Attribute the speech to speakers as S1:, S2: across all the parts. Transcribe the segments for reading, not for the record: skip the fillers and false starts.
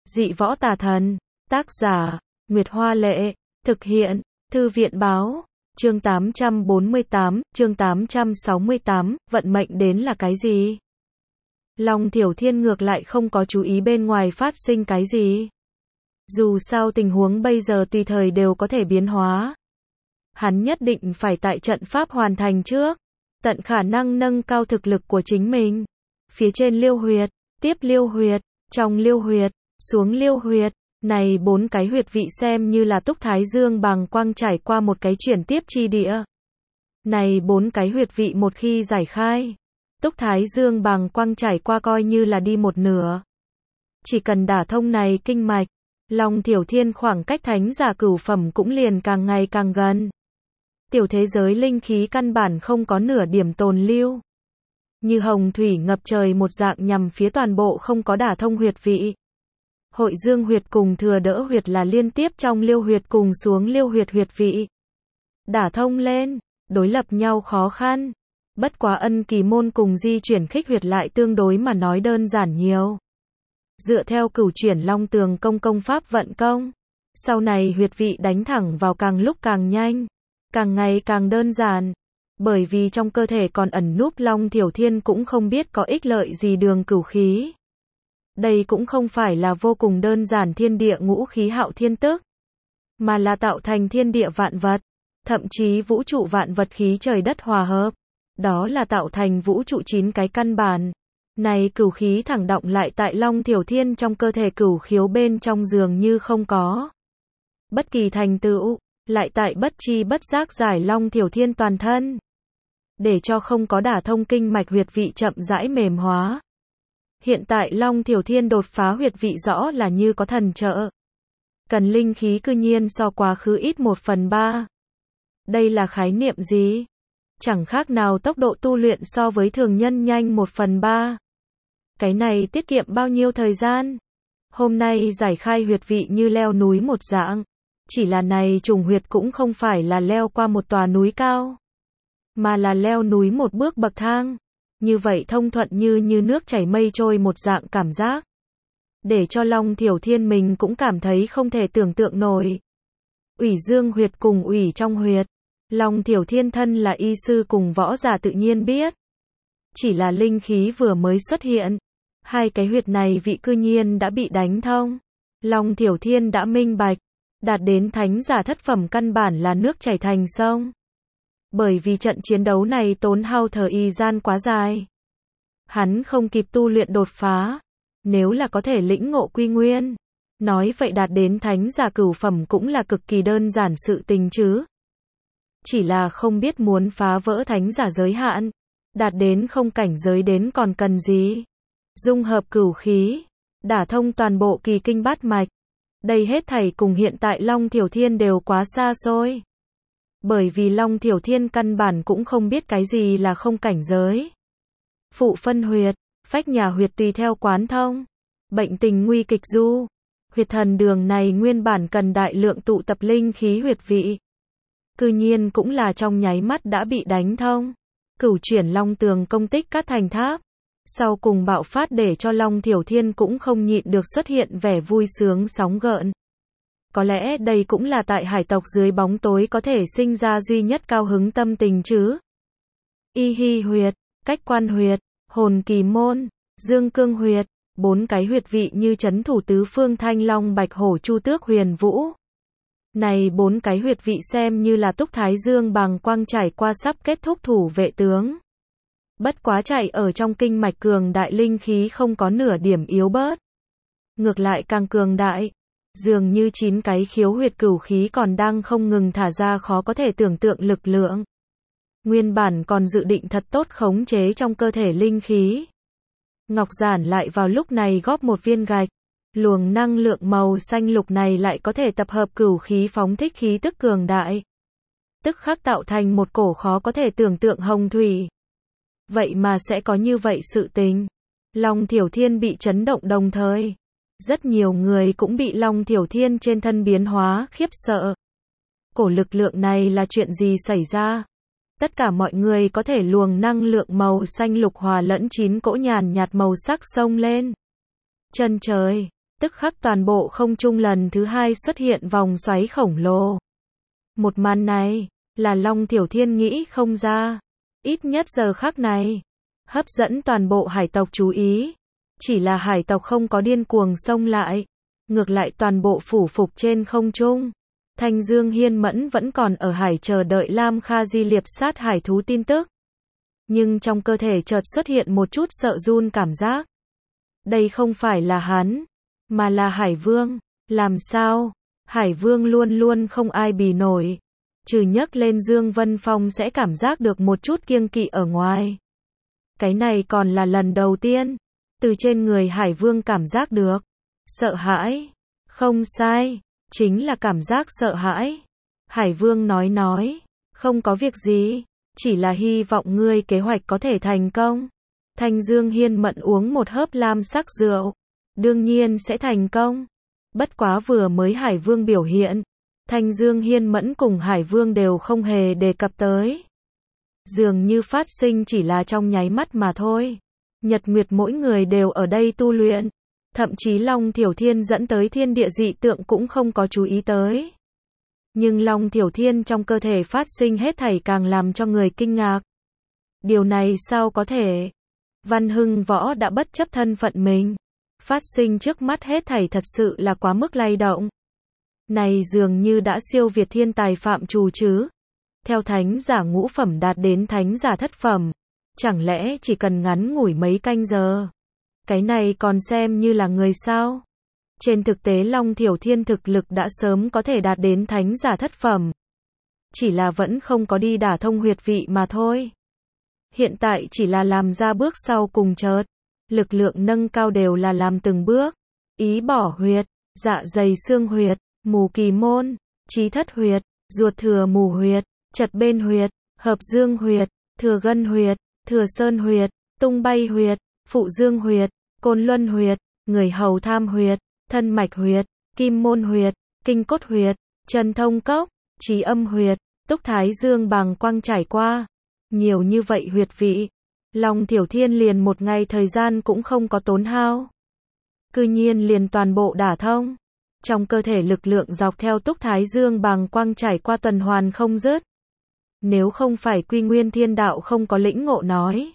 S1: Dị võ tà thần. Tác giả, Nguyệt Hoa Lệ. Thực hiện, Thư viện Báo. Chương 848, chương 868, vận mệnh đến là cái gì? Long Thiểu Thiên ngược lại không có chú ý bên ngoài phát sinh cái gì. Dù sao tình huống bây giờ tùy thời đều có thể biến hóa. Hắn nhất định phải tại trận pháp hoàn thành trước, tận khả năng nâng cao thực lực của chính mình. Phía trên Liêu huyệt, tiếp Liêu huyệt, trong Liêu huyệt, xuống Liêu huyệt. Này 4 cái huyệt vị xem như là Túc Thái Dương bàng quang trải qua một cái chuyển tiếp chi địa. Này 4 cái huyệt vị một khi giải khai, Túc Thái Dương bàng quang trải qua coi như là đi một nửa. Chỉ cần đả thông này kinh mạch, Long Thiểu Thiên khoảng cách thánh giả cửu phẩm cũng liền càng ngày càng gần. Tiểu thế giới linh khí căn bản không có nửa điểm tồn lưu. Như hồng thủy ngập trời một dạng nhằm phía toàn bộ không có đả thông huyệt vị. Hội dương huyệt cùng thừa đỡ huyệt là liên tiếp trong Liêu huyệt cùng xuống Liêu huyệt huyệt vị. Đả thông lên, đối lập nhau khó khăn. Bất quá ân kỳ môn cùng di chuyển khích huyệt lại tương đối mà nói đơn giản nhiều. Dựa theo cửu chuyển long tường công pháp vận công, sau này huyệt vị đánh thẳng vào càng lúc càng nhanh, càng ngày càng đơn giản. Bởi vì trong cơ thể còn ẩn núp Long Thiểu Thiên cũng không biết có ích lợi gì đường cửu khí. Đây cũng không phải là vô cùng đơn giản thiên địa ngũ khí hạo thiên tức, mà là tạo thành thiên địa vạn vật, thậm chí vũ trụ vạn vật khí trời đất hòa hợp. Đó là tạo thành vũ trụ 9 cái căn bản. Này cửu khí thẳng động lại tại Long Thiểu Thiên trong cơ thể cửu khiếu bên trong dường như không có bất kỳ thành tựu, lại tại bất chi bất giác giải Long Thiểu Thiên toàn thân, để cho không có đả thông kinh mạch huyệt vị chậm rãi mềm hóa. Hiện tại Long Thiểu Thiên đột phá huyệt vị rõ là như có thần trợ. Cần linh khí cư nhiên so quá khứ ít 1/3. Đây là khái niệm gì? Chẳng khác nào tốc độ tu luyện so với thường nhân nhanh 1/3. Cái này tiết kiệm bao nhiêu thời gian? Hôm nay giải khai huyệt vị như leo núi một dạng. Chỉ là này trùng huyệt cũng không phải là leo qua một tòa núi cao, mà là leo núi một bước bậc thang. Như vậy thông thuận như nước chảy mây trôi một dạng cảm giác. Để cho Long Thiểu Thiên mình cũng cảm thấy không thể tưởng tượng nổi. Ủy dương huyệt cùng ủy trong huyệt. Long Thiểu Thiên thân là y sư cùng võ giả tự nhiên biết. Chỉ là linh khí vừa mới xuất hiện, hai cái huyệt này vị cư nhiên đã bị đánh thông. Long Thiểu Thiên đã minh bạch, đạt đến thánh giả thất phẩm căn bản là nước chảy thành sông. Bởi vì trận chiến đấu này tốn hao thời gian quá dài. Hắn không kịp tu luyện đột phá. Nếu là có thể lĩnh ngộ quy nguyên, nói vậy đạt đến thánh giả cửu phẩm cũng là cực kỳ đơn giản sự tình chứ. Chỉ là không biết muốn phá vỡ thánh giả giới hạn, đạt đến không cảnh giới đến còn cần gì. Dung hợp cửu khí, đả thông toàn bộ kỳ kinh bát mạch. Đây hết thảy cùng hiện tại Long Thiểu Thiên đều quá xa xôi. Bởi vì Long Thiểu Thiên căn bản cũng không biết cái gì là không cảnh giới. Phụ phân huyệt, phách nhà huyệt tùy theo quán thông. Bệnh tình nguy kịch du. Huyệt thần đường này nguyên bản cần đại lượng tụ tập linh khí huyệt vị. Cư nhiên cũng là trong nháy mắt đã bị đánh thông. Cửu chuyển long tường công tích cát thành tháp. Sau cùng bạo phát để cho Long Thiểu Thiên cũng không nhịn được xuất hiện vẻ vui sướng sóng gợn. Có lẽ đây cũng là tại hải tộc dưới bóng tối có thể sinh ra duy nhất cao hứng tâm tình chứ. Y hy huyệt, cách quan huyệt, hồn kỳ môn, dương cương huyệt, 4 cái huyệt vị như chấn thủ tứ phương thanh long bạch hổ chu tước huyền vũ. Này 4 cái huyệt vị xem như là Túc Thái Dương bàng quang trải qua sắp kết thúc thủ vệ tướng. Bất quá chạy ở trong kinh mạch cường đại linh khí không có nửa điểm yếu bớt. Ngược lại càng cường đại. Dường như 9 cái khiếu huyệt cửu khí còn đang không ngừng thả ra khó có thể tưởng tượng lực lượng. Nguyên bản còn dự định thật tốt khống chế trong cơ thể linh khí. Ngọc Giản lại vào lúc này góp một viên gạch. Luồng năng lượng màu xanh lục này lại có thể tập hợp cửu khí phóng thích khí tức cường đại. Tức khắc tạo thành một cổ khó có thể tưởng tượng hồng thủy. Vậy mà sẽ có như vậy sự tình. Long Thiểu Thiên bị chấn động đồng thời. Rất nhiều người cũng bị Long Thiểu Thiên trên thân biến hóa khiếp sợ. Cổ lực lượng này là chuyện gì xảy ra? Tất cả mọi người có thể luồng năng lượng màu xanh lục hòa lẫn 9 cỗ nhàn nhạt màu sắc xông lên. Chân trời, Tức khắc toàn bộ không trung lần thứ hai xuất hiện vòng xoáy khổng lồ. Một màn này, là Long Thiểu Thiên nghĩ không ra. Ít nhất giờ khắc này, hấp dẫn toàn bộ hải tộc chú ý. Chỉ là hải tộc không có điên cuồng xông lại. Ngược lại toàn bộ phủ phục trên không trung. Thanh Dương Hiên Mẫn vẫn còn ở hải chờ đợi Lam Kha Di liệp sát hải thú tin tức. Nhưng trong cơ thể chợt xuất hiện một chút sợ run cảm giác. Đây không phải là hắn, mà là Hải Vương. Làm sao? Hải Vương luôn luôn không ai bì nổi. Trừ nhấc lên Dương Vân Phong sẽ cảm giác được một chút kiêng kỵ ở ngoài. Cái này còn là lần đầu tiên. Từ trên người Hải Vương cảm giác được. Sợ hãi. Không sai. Chính là cảm giác sợ hãi. Hải Vương nói. Không có việc gì. Chỉ là hy vọng ngươi kế hoạch có thể thành công. Thanh Dương Hiên Mẫn uống một hớp lam sắc rượu. Đương nhiên sẽ thành công. Bất quá vừa mới Hải Vương biểu hiện. Thanh Dương Hiên Mẫn cùng Hải Vương đều không hề đề cập tới. Dường như phát sinh chỉ là trong nháy mắt mà thôi. Nhật Nguyệt mỗi người đều ở đây tu luyện. Thậm chí Long Thiểu Thiên dẫn tới thiên địa dị tượng cũng không có chú ý tới. Nhưng Long Thiểu Thiên trong cơ thể phát sinh hết thảy càng làm cho người kinh ngạc. Điều này sao có thể? Văn Hưng Võ đã bất chấp thân phận mình. Phát sinh trước mắt hết thảy thật sự là quá mức lay động. Này dường như đã siêu việt thiên tài phạm trù chứ. Theo thánh giả ngũ phẩm đạt đến thánh giả thất phẩm. Chẳng lẽ chỉ cần ngắn ngủi mấy canh giờ. Cái này còn xem như là người sao? Trên thực tế Long Thiểu Thiên thực lực đã sớm có thể đạt đến thánh giả thất phẩm. Chỉ là vẫn không có đi đả thông huyệt vị mà thôi. Hiện tại chỉ là làm ra bước sau cùng chợt. Lực lượng nâng cao đều là làm từng bước. Ý bỏ huyệt, dạ dày xương huyệt, mù kỳ môn, trí thất huyệt, ruột thừa mù huyệt, chật bên huyệt, hợp dương huyệt, thừa gân huyệt, thừa sơn huyệt, tung bay huyệt, phụ dương huyệt, côn luân huyệt, người hầu tham huyệt, thân mạch huyệt, kim môn huyệt, kinh cốt huyệt, chân thông cốc, trí âm huyệt, túc thái dương bàng quang trải qua. Nhiều như vậy huyệt vị. Long Thiểu Thiên liền một ngày thời gian cũng không có tốn hao. Cư nhiên liền toàn bộ đả thông. Trong cơ thể lực lượng dọc theo túc thái dương bàng quang trải qua tuần hoàn không dứt. Nếu không phải Quy Nguyên Thiên Đạo không có lĩnh ngộ nói.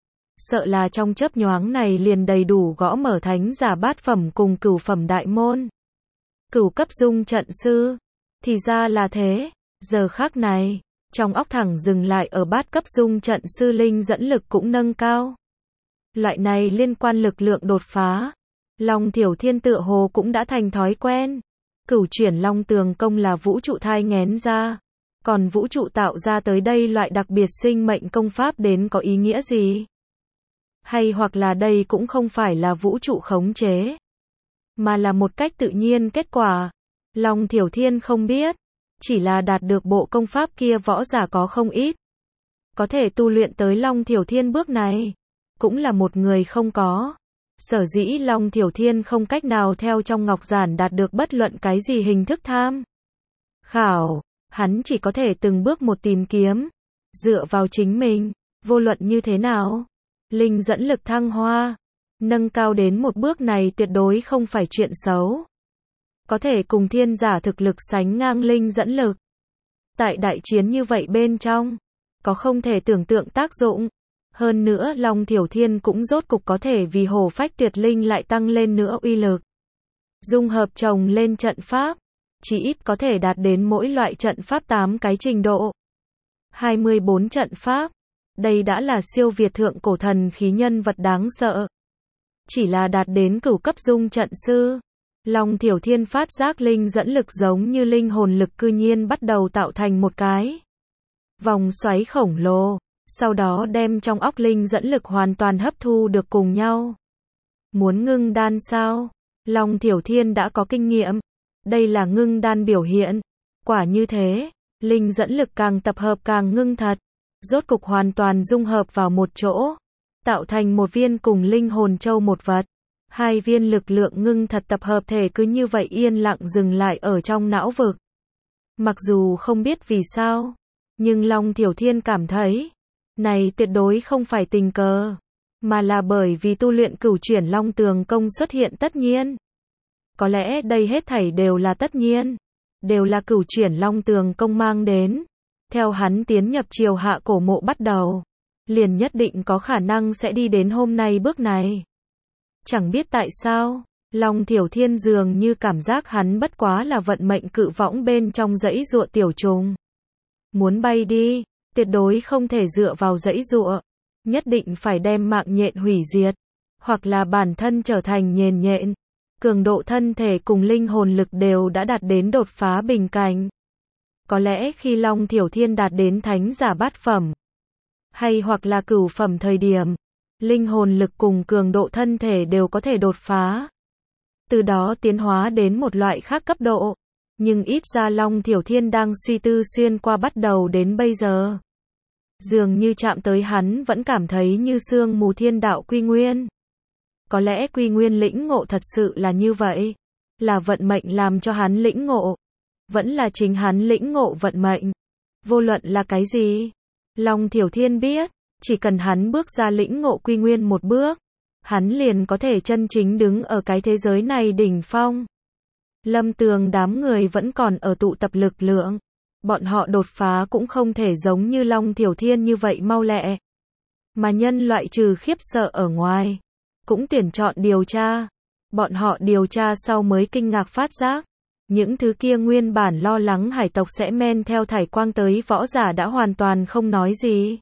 S1: Sợ là trong chớp nhoáng này liền đầy đủ gõ mở thánh giả bát phẩm cùng cửu phẩm đại môn. Cửu cấp dung trận sư. Thì ra là thế. Giờ khắc này. Trong óc thẳng dừng lại ở bát cấp dung trận sư linh dẫn lực cũng nâng cao. Loại này liên quan lực lượng đột phá. Long Thiểu Thiên tựa hồ cũng đã thành thói quen. Cửu chuyển long tường công là vũ trụ thai nghén ra. Còn vũ trụ tạo ra tới đây loại đặc biệt sinh mệnh công pháp đến có ý nghĩa gì? Hay hoặc là đây cũng không phải là vũ trụ khống chế. Mà là một cách tự nhiên kết quả. Long Thiểu Thiên không biết. Chỉ là đạt được bộ công pháp kia võ giả có không ít. Có thể tu luyện tới Long Thiểu Thiên bước này. Cũng là một người không có. Sở dĩ Long Thiểu Thiên không cách nào theo trong ngọc giản đạt được bất luận cái gì hình thức tham khảo. Hắn chỉ có thể từng bước một tìm kiếm. Dựa vào chính mình. Vô luận như thế nào. Linh dẫn lực thăng hoa. Nâng cao đến một bước này tuyệt đối không phải chuyện xấu. Có thể cùng thiên giả thực lực sánh ngang linh dẫn lực. Tại đại chiến như vậy bên trong. Có không thể tưởng tượng tác dụng. Hơn nữa Long Thiểu Thiên cũng rốt cục có thể vì hổ phách tuyệt linh lại tăng lên nữa uy lực. Dung hợp chồng lên trận pháp. Chỉ ít có thể đạt đến mỗi loại trận pháp 8 cái trình độ. 24 trận pháp. Đây đã là siêu việt thượng cổ thần khí nhân vật đáng sợ. Chỉ là đạt đến cửu cấp dung trận sư. Long Thiểu Thiên phát giác linh dẫn lực giống như linh hồn lực cư nhiên bắt đầu tạo thành một cái vòng xoáy khổng lồ. Sau đó đem trong óc linh dẫn lực hoàn toàn hấp thu được cùng nhau. Muốn ngưng đan sao? Long Thiểu Thiên đã có kinh nghiệm. Đây là ngưng đan biểu hiện. Quả như thế, linh dẫn lực càng tập hợp càng ngưng thật. Rốt cục hoàn toàn dung hợp vào một chỗ. Tạo thành một viên cùng linh hồn châu một vật. Hai viên lực lượng ngưng thật tập hợp thể cứ như vậy yên lặng dừng lại ở trong não vực. Mặc dù không biết vì sao, nhưng Long Thiểu Thiên cảm thấy, này tuyệt đối không phải tình cờ, mà là bởi vì tu luyện cửu chuyển long tường công xuất hiện tất nhiên. Có lẽ đây hết thảy đều là tất nhiên, đều là Cửu Chuyển Long Tường công mang đến. Theo hắn tiến nhập triều hạ cổ mộ bắt đầu, liền nhất định có khả năng sẽ đi đến hôm nay bước này. Chẳng biết tại sao, Long Thiểu Thiên dường như cảm giác hắn bất quá là vận mệnh cự võng bên trong dãy giụa tiểu trùng. Muốn bay đi, tuyệt đối không thể dựa vào dãy giụa, nhất định phải đem mạng nhện hủy diệt, hoặc là bản thân trở thành nhện nhện. Cường độ thân thể cùng linh hồn lực đều đã đạt đến đột phá bình cảnh. Có lẽ khi Long Thiểu Thiên đạt đến thánh giả bát phẩm, hay hoặc là cửu phẩm thời điểm, linh hồn lực cùng cường độ thân thể đều có thể đột phá. Từ đó tiến hóa đến một loại khác cấp độ. Nhưng ít ra Long Thiểu Thiên đang suy tư xuyên qua bắt đầu đến bây giờ. Dường như chạm tới hắn vẫn cảm thấy như sương mù thiên đạo quy nguyên. Có lẽ quy nguyên lĩnh ngộ thật sự là như vậy. Là vận mệnh làm cho hắn lĩnh ngộ. Vẫn là chính hắn lĩnh ngộ vận mệnh. Vô luận là cái gì? Long Thiểu Thiên biết, chỉ cần hắn bước ra lĩnh ngộ quy nguyên một bước, hắn liền có thể chân chính đứng ở cái thế giới này đỉnh phong. Lâm Tường đám người vẫn còn ở tụ tập lực lượng. Bọn họ đột phá cũng không thể giống như Long Thiểu Thiên như vậy mau lẹ. Mà nhân loại trừ khiếp sợ ở ngoài, cũng tuyển chọn điều tra. Bọn họ điều tra sau mới kinh ngạc phát giác. Những thứ kia nguyên bản lo lắng hải tộc sẽ men theo thải quang tới võ giả đã hoàn toàn không nói gì.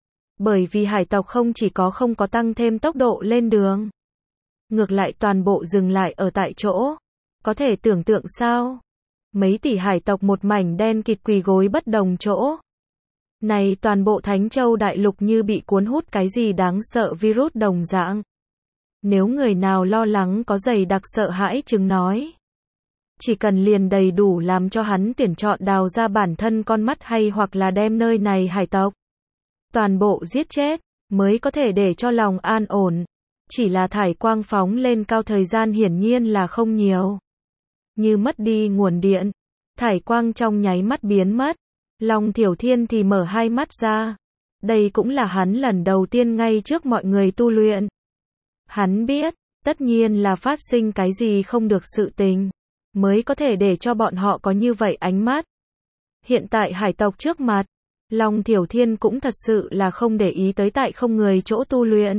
S1: Bởi vì hải tộc không chỉ không có tăng thêm tốc độ lên đường. Ngược lại toàn bộ dừng lại ở tại chỗ. Có thể tưởng tượng sao? Mấy tỷ hải tộc một mảnh đen kịt quỳ gối bất đồng chỗ. Này toàn bộ Thánh Châu đại lục như bị cuốn hút cái gì đáng sợ virus đồng dạng. Nếu người nào lo lắng có dày đặc sợ hãi chừng nói. Chỉ cần liền đầy đủ làm cho hắn tuyển chọn đào ra bản thân con mắt hay hoặc là đem nơi này hải tộc. Toàn bộ giết chết, mới có thể để cho lòng an ổn. Chỉ là thải quang phóng lên cao thời gian hiển nhiên là không nhiều. Như mất đi nguồn điện, thải quang trong nháy mắt biến mất. Long Thiểu Thiên thì mở hai mắt ra. Đây cũng là hắn lần đầu tiên ngay trước mọi người tu luyện. Hắn biết, tất nhiên là phát sinh cái gì không được sự tình, mới có thể để cho bọn họ có như vậy ánh mắt. Hiện tại hải tộc trước mặt, Long Thiểu Thiên cũng thật sự là không để ý tới tại không người chỗ tu luyện.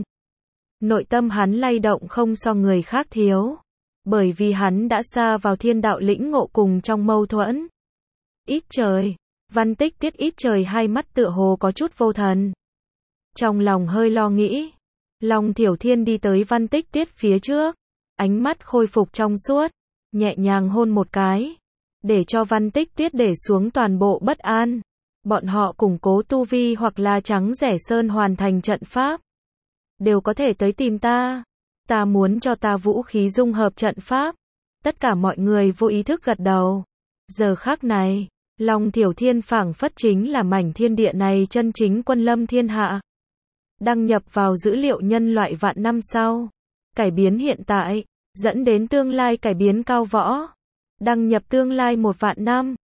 S1: Nội tâm hắn lay động không so người khác thiếu. Bởi vì hắn đã xa vào thiên đạo lĩnh ngộ cùng trong mâu thuẫn. Ít trời, Văn Tích Tiết ít trời hai mắt tựa hồ có chút vô thần. Trong lòng hơi lo nghĩ. Long Thiểu Thiên đi tới Văn Tích Tiết phía trước. Ánh mắt khôi phục trong suốt. Nhẹ nhàng hôn một cái. Để cho Văn Tích Tiết để xuống toàn bộ bất an. Bọn họ củng cố tu vi hoặc là trắng rẻ sơn hoàn thành trận pháp. Đều có thể tới tìm ta. Ta muốn cho ta vũ khí dung hợp trận pháp. Tất cả mọi người vô ý thức gật đầu. Giờ khắc này, Long Thiểu Thiên phảng phất chính là mảnh thiên địa này chân chính quân lâm thiên hạ. Đăng nhập vào dữ liệu nhân loại vạn năm sau. Cải biến hiện tại, dẫn đến tương lai cải biến cao võ. Đăng nhập tương lai 1 vạn năm.